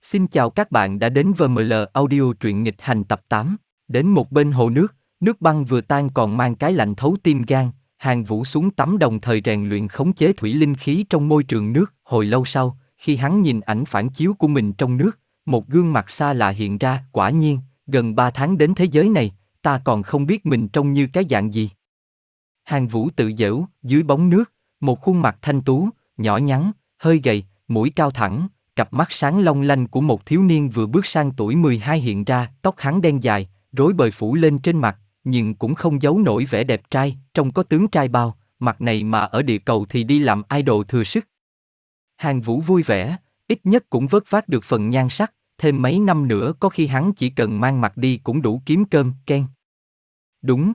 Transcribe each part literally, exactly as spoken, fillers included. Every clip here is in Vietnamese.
Xin chào các bạn đã đến vê em lờ Audio truyện nghịch hành tập tám. Đến một bên hồ nước, nước băng vừa tan còn mang cái lạnh thấu tim gan, Hàn Vũ xuống tắm đồng thời rèn luyện khống chế thủy linh khí trong môi trường nước. Hồi lâu sau, khi hắn nhìn ảnh phản chiếu của mình trong nước, một gương mặt xa lạ hiện ra. Quả nhiên, gần ba tháng đến thế giới này, ta còn không biết mình trông như cái dạng gì. Hàn Vũ tự giễu, dưới bóng nước, một khuôn mặt thanh tú, nhỏ nhắn, hơi gầy, mũi cao thẳng, cặp mắt sáng long lanh của một thiếu niên vừa bước sang tuổi mười hai hiện ra. Tóc hắn đen dài, rối bời phủ lên trên mặt, nhưng cũng không giấu nổi vẻ đẹp trai, trông có tướng trai bao, mặt này mà ở địa cầu thì đi làm idol thừa sức. Hàn Vũ vui vẻ, ít nhất cũng vớt vát được phần nhan sắc, thêm mấy năm nữa có khi hắn chỉ cần mang mặt đi cũng đủ kiếm cơm, ken. Đúng.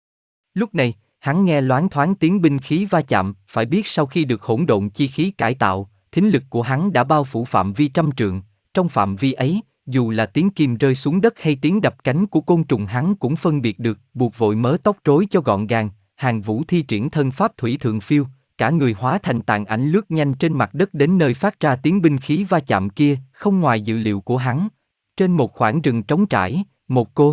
Lúc này, hắn nghe loáng thoáng tiếng binh khí va chạm, phải biết sau khi được hỗn độn chi khí cải tạo, thính lực của hắn đã bao phủ phạm vi trăm trượng. Trong phạm vi ấy, dù là tiếng kim rơi xuống đất hay tiếng đập cánh của côn trùng hắn cũng phân biệt được. Buộc vội mớ tóc rối cho gọn gàng, Hàn Vũ thi triển thân pháp thủy thượng phiêu, cả người hóa thành tàn ảnh lướt nhanh trên mặt đất đến nơi phát ra tiếng binh khí va chạm kia. Không ngoài dự liệu của hắn, trên một khoảng rừng trống trải, một cô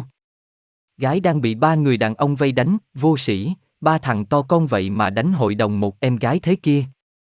gái đang bị ba người đàn ông vây đánh. Vô sĩ, ba thằng to con vậy mà đánh hội đồng một em gái thế kia.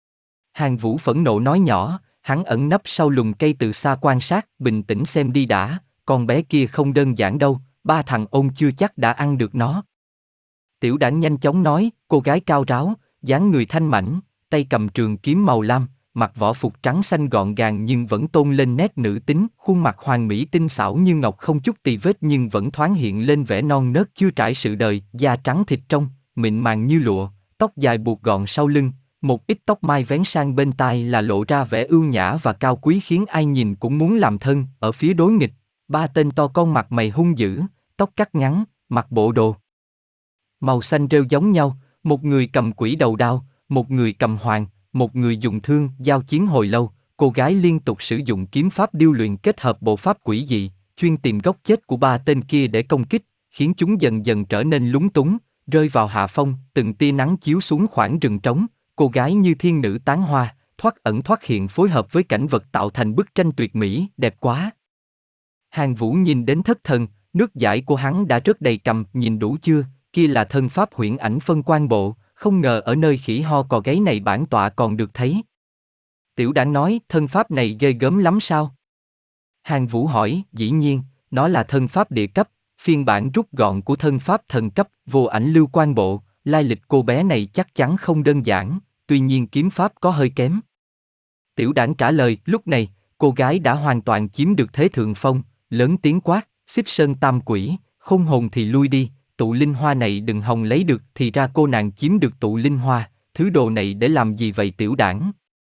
Hàn Vũ phẫn nộ nói nhỏ, hắn ẩn nấp sau lùm cây từ xa quan sát. Bình tĩnh xem đi đã, con bé kia không đơn giản đâu, ba thằng ôn chưa chắc đã ăn được nó. Tiểu Đảng nhanh chóng nói, cô gái cao ráo, dáng người thanh mảnh, tay cầm trường kiếm màu lam, mặc võ phục trắng xanh gọn gàng nhưng vẫn tôn lên nét nữ tính. Khuôn mặt hoàn mỹ tinh xảo như ngọc, không chút tì vết nhưng vẫn thoáng hiện lên vẻ non nớt chưa trải sự đời. Da trắng thịt trong, mịn màng như lụa, tóc dài buộc gọn sau lưng, một ít tóc mai vén sang bên tai là lộ ra vẻ ưu nhã và cao quý khiến ai nhìn cũng muốn làm thân. Ở phía đối nghịch, ba tên to con mặt mày hung dữ, tóc cắt ngắn, mặc bộ đồ màu xanh rêu giống nhau, một người cầm quỷ đầu đao, một người cầm hoàng, một người dùng thương. Giao chiến hồi lâu, cô gái liên tục sử dụng kiếm pháp điêu luyện kết hợp bộ pháp quỷ dị, chuyên tìm góc chết của ba tên kia để công kích, khiến chúng dần dần trở nên lúng túng, rơi vào hạ phong. Từng tia nắng chiếu xuống khoảng rừng trống, cô gái như thiên nữ tán hoa, thoát ẩn thoát hiện phối hợp với cảnh vật tạo thành bức tranh tuyệt mỹ, đẹp quá. Hàn Vũ nhìn đến thất thần, nước giải của hắn đã rớt đầy cằm. Nhìn đủ chưa, kia là thân pháp huyễn ảnh phân quan bộ, không ngờ ở nơi khỉ ho cò gáy này bản tọa còn được thấy. Tiểu Đảng nói, thân pháp này ghê gớm lắm sao? Hàn Vũ hỏi, dĩ nhiên, nó là thân pháp địa cấp, phiên bản rút gọn của thân pháp thần cấp, vô ảnh lưu quan bộ. Lai lịch cô bé này chắc chắn không đơn giản, tuy nhiên kiếm pháp có hơi kém. Tiểu Đảng trả lời. Lúc này, cô gái đã hoàn toàn chiếm được thế thượng phong, lớn tiếng quát, Xích Sơn Tam Quỷ, khôn hồn thì lui đi, tụ linh hoa này đừng hòng lấy được. Thì ra cô nàng chiếm được tụ linh hoa, thứ đồ này để làm gì vậy Tiểu Đảng?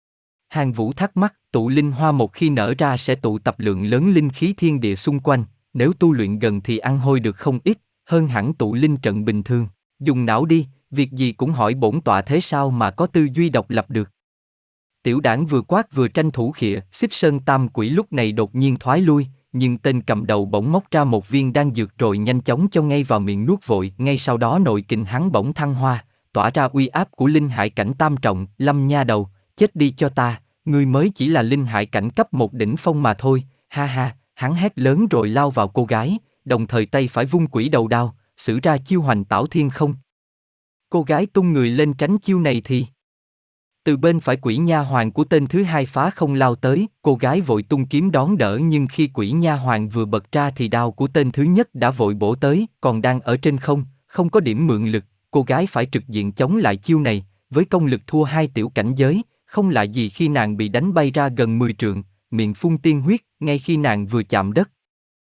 Hàn Vũ thắc mắc, tụ linh hoa một khi nở ra sẽ tụ tập lượng lớn linh khí thiên địa xung quanh, nếu tu luyện gần thì ăn hôi được không ít, hơn hẳn tụ linh trận bình thường. Dùng não đi, việc gì cũng hỏi bổn tọa thế sao mà có tư duy độc lập được. Tiểu Đảng vừa quát vừa tranh thủ khịa. Xích Sơn Tam Quỷ lúc này đột nhiên thoái lui, nhưng tên cầm đầu bỗng móc ra một viên đan dược rồi nhanh chóng cho ngay vào miệng nuốt vội. Ngay sau đó nội kình hắn bỗng thăng hoa, tỏa ra uy áp của linh hải cảnh tam trọng. Lâm nha đầu, chết đi cho ta, ngươi mới chỉ là linh hải cảnh cấp một đỉnh phong mà thôi. Ha ha, hắn hét lớn rồi lao vào cô gái, đồng thời tay phải vung quỷ đầu đao, sử ra chiêu hoành tảo thiên không. Cô gái tung người lên tránh chiêu này thì từ bên phải quỷ nha hoàng của tên thứ hai phá không lao tới. Cô gái vội tung kiếm đón đỡ, nhưng khi quỷ nha hoàng vừa bật ra thì đao của tên thứ nhất đã vội bổ tới. Còn đang ở trên không, không có điểm mượn lực, cô gái phải trực diện chống lại chiêu này. Với công lực thua hai tiểu cảnh giới, không lạ gì khi nàng bị đánh bay ra gần mười trượng, miệng phun tiên huyết ngay khi nàng vừa chạm đất.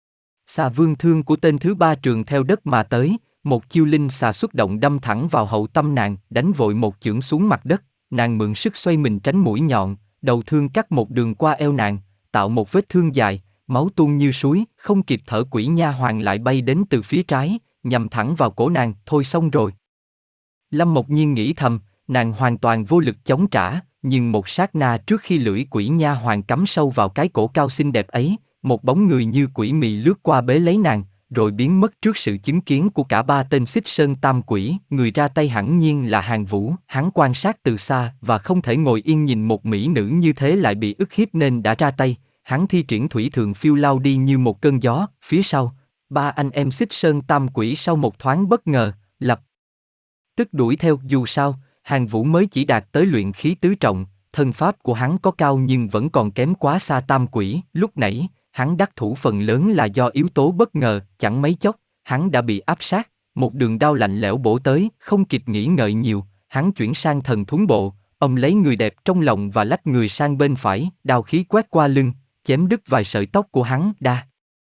Xà vương thương của tên thứ ba trường theo đất mà tới, một chiêu linh xà xuất động đâm thẳng vào hậu tâm nàng, đánh vội một chưởng xuống mặt đất. Nàng mượn sức xoay mình tránh mũi nhọn, đầu thương cắt một đường qua eo nàng, tạo một vết thương dài, máu tuôn như suối. Không kịp thở, quỷ nha hoàng lại bay đến từ phía trái, nhằm thẳng vào cổ nàng. Thôi xong rồi. Lâm Mộc Nhiên nghĩ thầm, nàng hoàn toàn vô lực chống trả, nhưng một sát na trước khi lưỡi quỷ nha hoàng cắm sâu vào cái cổ cao xinh đẹp ấy, một bóng người như quỷ mị lướt qua bế lấy nàng, rồi biến mất trước sự chứng kiến của cả ba tên Xích Sơn Tam Quỷ. Người ra tay hẳn nhiên là Hàn Vũ. Hắn quan sát từ xa và không thể ngồi yên nhìn một mỹ nữ như thế lại bị ức hiếp nên đã ra tay. hắn thi triển thủy thường phiêu lao đi như một cơn gió, phía sau, ba anh em Xích Sơn Tam Quỷ sau một thoáng bất ngờ, lập tức đuổi theo. Dù sao, Hàn Vũ mới chỉ đạt tới luyện khí tứ trọng, thân pháp của hắn có cao nhưng vẫn còn kém quá xa Tam Quỷ. Lúc nãy, hắn đắc thủ phần lớn là do yếu tố bất ngờ, chẳng mấy chốc, hắn đã bị áp sát, một đường đao lạnh lẽo bổ tới, không kịp nghĩ ngợi nhiều, hắn chuyển sang thần thuấn bộ, ông lấy người đẹp trong lòng và lách người sang bên phải, đao khí quét qua lưng, chém đứt vài sợi tóc của hắn. Đa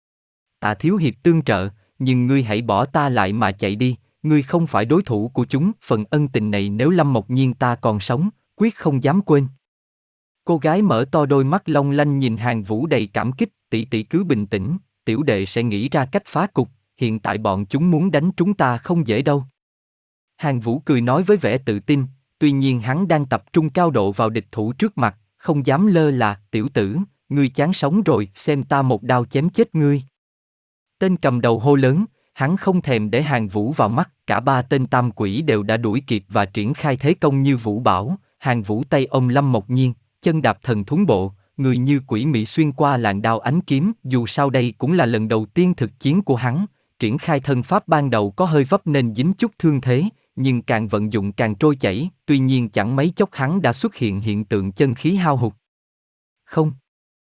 tạ thiếu hiệp tương trợ, nhưng ngươi hãy bỏ ta lại mà chạy đi, ngươi không phải đối thủ của chúng. Phần ân tình này nếu Lâm Mộc Nhiên ta còn sống, quyết không dám quên. Cô gái mở to đôi mắt long lanh nhìn Hàn Vũ đầy cảm kích, tỷ tỷ cứ bình tĩnh, tiểu đệ sẽ nghĩ ra cách phá cục, hiện tại bọn chúng muốn đánh chúng ta không dễ đâu. Hàn Vũ cười nói với vẻ tự tin, tuy nhiên hắn đang tập trung cao độ vào địch thủ trước mặt, không dám lơ là. Tiểu tử, ngươi chán sống rồi, xem ta một đao chém chết ngươi. Tên cầm đầu hô lớn, hắn không thèm để Hàn Vũ vào mắt, cả ba tên Tam Quỷ đều đã đuổi kịp và triển khai thế công như vũ bão. Hàn Vũ tay ôm Lâm Mộc Nhiên, chân đạp thần thuấn bộ, người như quỷ mị xuyên qua làn đao ánh kiếm. Dù sao đây cũng là lần đầu tiên thực chiến của hắn, triển khai thân pháp ban đầu có hơi vấp nên dính chút thương thế, nhưng càng vận dụng càng trôi chảy. Tuy nhiên chẳng mấy chốc hắn đã xuất hiện hiện tượng chân khí hao hụt. Không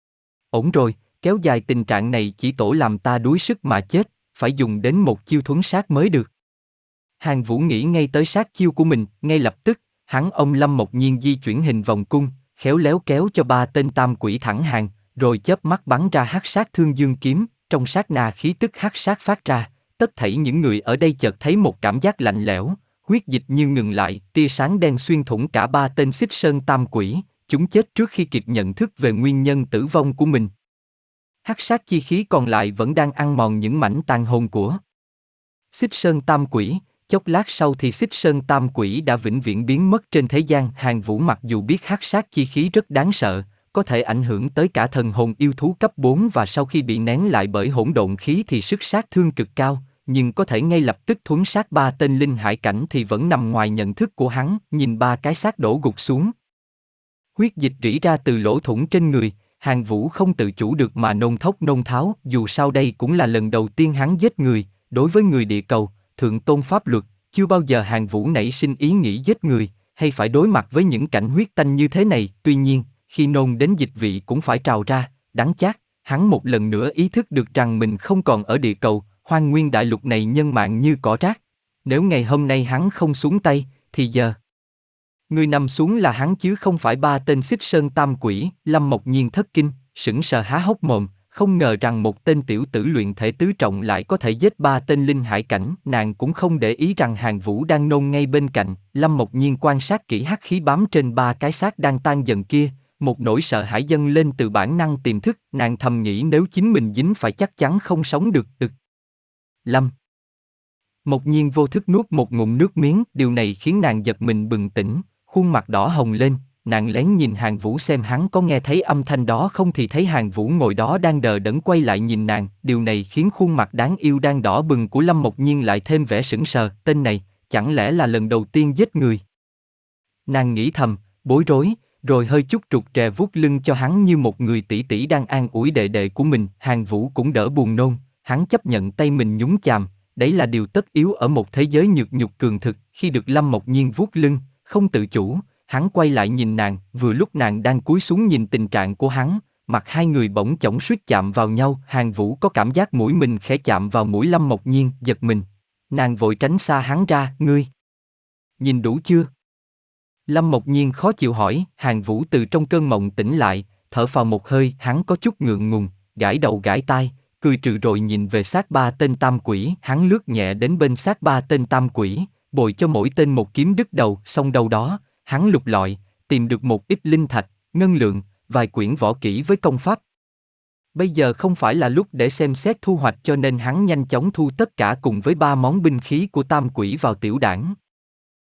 ổn rồi, kéo dài tình trạng này chỉ tổ làm ta đuối sức mà chết, phải dùng đến một chiêu thuấn sát mới được. Hàn Vũ nghĩ ngay tới sát chiêu của mình, ngay lập tức, hắn ôm Lâm Mộc Nhiên di chuyển hình vòng cung, khéo léo kéo cho ba tên Tam Quỷ thẳng hàng, rồi chớp mắt bắn ra hắc sát thương dương kiếm. Trong sát na khí tức hắc sát phát ra, tất thảy những người ở đây chợt thấy một cảm giác lạnh lẽo, huyết dịch như ngừng lại, tia sáng đen xuyên thủng cả ba tên Xích Sơn Tam Quỷ, chúng chết trước khi kịp nhận thức về nguyên nhân tử vong của mình. Hắc sát chi khí còn lại vẫn đang ăn mòn những mảnh tàn hồn của Xích Sơn Tam Quỷ. Chốc lát sau thì Xích Sơn Tam Quỷ đã vĩnh viễn biến mất trên thế gian. Hàn Vũ mặc dù biết hắc sát chi khí rất đáng sợ, có thể ảnh hưởng tới cả thần hồn yêu thú cấp bốn và sau khi bị nén lại bởi hỗn độn khí thì sức sát thương cực cao, nhưng có thể ngay lập tức thuấn sát ba tên linh hải cảnh thì vẫn nằm ngoài nhận thức của hắn. Nhìn ba cái xác đổ gục xuống, huyết dịch rỉ ra từ lỗ thủng trên người, Hàn Vũ không tự chủ được mà nôn thốc nôn tháo. Dù sao đây cũng là lần đầu tiên hắn giết người, đối với người địa cầu, thượng tôn pháp luật, chưa bao giờ Hàn Vũ nảy sinh ý nghĩ giết người, hay phải đối mặt với những cảnh huyết tanh như thế này. Tuy nhiên, khi nôn đến dịch vị cũng phải trào ra, đắng chát, hắn một lần nữa ý thức được rằng mình không còn ở địa cầu, hoang nguyên đại lục này nhân mạng như cỏ rác. Nếu ngày hôm nay hắn không xuống tay, thì giờ người nằm xuống là hắn chứ không phải ba tên Xích Sơn Tam Quỷ. Lâm Mộc Nhiên thất kinh, sững sờ há hốc mồm, không ngờ rằng một tên tiểu tử luyện thể tứ trọng lại có thể giết ba tên linh hải cảnh. Nàng cũng không để ý rằng Hàn Vũ đang nôn ngay bên cạnh. Lâm Mộc Nhiên quan sát kỹ hắc khí bám trên ba cái xác đang tan dần kia, một nỗi sợ hãi dâng lên từ bản năng tiềm thức. Nàng thầm nghĩ nếu chính mình dính phải chắc chắn không sống được. Ực. Lâm Mộc Nhiên vô thức nuốt một ngụm nước miếng, điều này khiến nàng giật mình bừng tỉnh, khuôn mặt đỏ hồng lên. Nàng lén nhìn Hàn Vũ xem hắn có nghe thấy âm thanh đó không thì thấy Hàn Vũ ngồi đó đang đờ đẫn quay lại nhìn nàng. Điều này khiến khuôn mặt đáng yêu đang đỏ bừng của Lâm Mộc Nhiên lại thêm vẻ sững sờ. Tên này, chẳng lẽ là lần đầu tiên giết người? Nàng nghĩ thầm, bối rối, rồi hơi chút trục trè vuốt lưng cho hắn như một người tỷ tỷ đang an ủi đệ đệ của mình. Hàn Vũ cũng đỡ buồn nôn, hắn chấp nhận tay mình nhúng chàm, đấy là điều tất yếu ở một thế giới nhược nhục cường thực. Khi được Lâm Mộc Nhiên vuốt lưng, không tự chủ, hắn quay lại nhìn nàng, vừa lúc nàng đang cúi xuống nhìn tình trạng của hắn, mặt hai người bỗng chổng suýt chạm vào nhau. Hàn Vũ có cảm giác mũi mình khẽ chạm vào mũi Lâm Mộc Nhiên, giật mình. Nàng vội tránh xa hắn ra, ngươi nhìn đủ chưa? Lâm Mộc Nhiên khó chịu hỏi. Hàn Vũ từ trong cơn mộng tỉnh lại, thở phào một hơi, hắn có chút ngượng ngùng, gãi đầu gãi tai, cười trừ rồi nhìn về xác ba tên Tam Quỷ. Hắn lướt nhẹ đến bên xác ba tên Tam Quỷ, bồi cho mỗi tên một kiếm đứt đầu. Xong đầu đó, hắn lục lọi, tìm được một ít linh thạch, ngân lượng, vài quyển võ kỹ với công pháp. Bây giờ không phải là lúc để xem xét thu hoạch cho nên hắn nhanh chóng thu tất cả cùng với ba món binh khí của Tam Quỷ vào tiểu đảng.